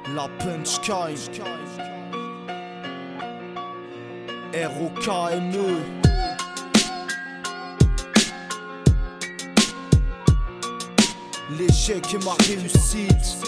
La punchline ROKME. L'échec est ma réussite.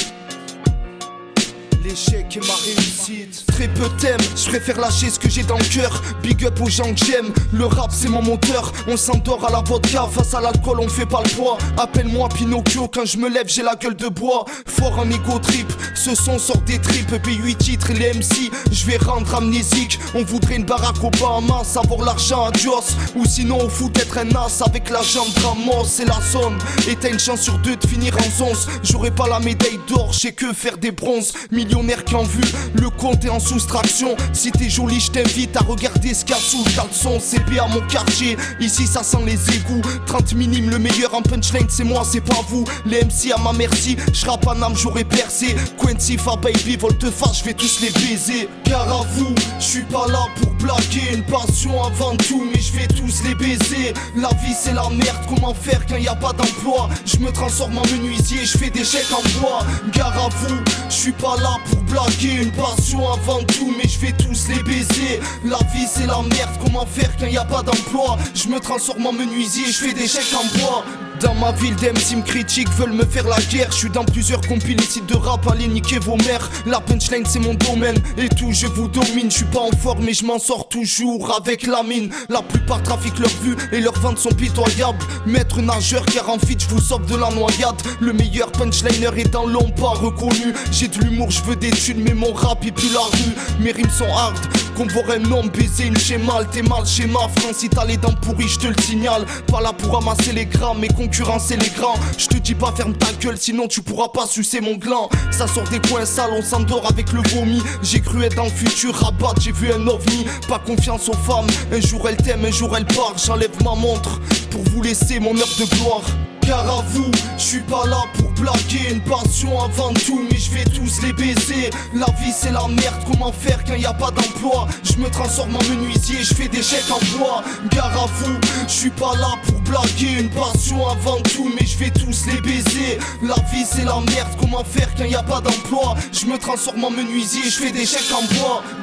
L'échec est ma réussite. Très peu t'aiment, je préfère lâcher ce que j'ai dans le cœur. Big up aux gens que j'aime, le rap c'est mon moteur. On s'endort à la vodka, face à l'alcool on fait pas le poids. Appelle-moi Pinocchio, quand je me lève j'ai la gueule de bois. Fort en ego trip, ce son sort des tripes. P8 titres et les MC, je vais rendre amnésique. On voudrait une Barack Obama, savoir l'argent adios. Ou sinon on fout d'être un as avec la jambe Ramos. C'est la zone, et t'as une chance sur deux de finir en 11. J'aurais pas la médaille d'or, j'ai que faire des bronzes. Millionnaire qui en vue, le compte est en soustraction. Si t'es jolie, je t'invite à regarder ce qu'il y a sous le caleçon. CP à mon quartier, ici ça sent les égouts. 30 minimes, le meilleur en punchline, c'est moi, c'est pas vous. Les MC à ma merci, je rappe en âme, j'aurais percé. Quincy, Fa Baby, Volte-Face, je vais tous les baiser. Car à vous, je suis pas là pour blaguer. Une passion avant tout, mais je vais tous les baiser. La vie c'est la merde, comment faire quand y a pas d'emploi? Je me transforme en menuisier, je fais des chèques en bois. Car à vous, je suis pas là pour blaguer, une passion avant tout, mais je vais tous les baiser. La vie c'est la merde, comment faire quand y a pas d'emploi? Je me transforme en menuisier, je fais des chèques en bois. Dans ma ville, des MC me critiquent, veulent me faire la guerre. Je suis dans plusieurs compilés sites de rap, allez niquer vos mères. La punchline c'est mon domaine, et tout je vous domine. Je suis pas en forme mais je m'en sors toujours avec la mine. La plupart trafiquent leur vue et leurs ventes sont pitoyables. Maître nageur, car en fit je vous sauve de la noyade. Le meilleur punchliner est dans l'ombre pas reconnu. J'ai de l'humour, je veux des thunes, mais mon rap est plus la rue. Mes rimes sont hard, qu'on voit un homme baiser une schéma. T'es mal schéma, frère, si t'as les dents pourries, je te le signale. Pas là pour ramasser les grammes, mes concurrents c'est les grands. Je te dis pas ferme ta gueule, sinon tu pourras pas sucer mon gland. Ça sort des coins sales, on s'endort avec le vomi. J'ai cru être dans le futur, rabat, j'ai vu un ovni. Pas confiance aux femmes, un jour elles t'aiment, un jour elles partent. J'enlève ma montre pour vous laisser mon heure de gloire. Car à vous, je suis pas là pour blaguer, une passion avant tout, mais je vais tous les baiser. La vie c'est la merde, comment faire quand y a pas d'emploi? Je me transforme en menuisier, je fais des chèques en bois. Car à vous, je suis pas là pour blaguer, une passion avant tout, mais je vais tous les baiser. La vie c'est la merde, comment faire quand y a pas d'emploi? Je me transforme en menuisier, je fais des chèques en bois.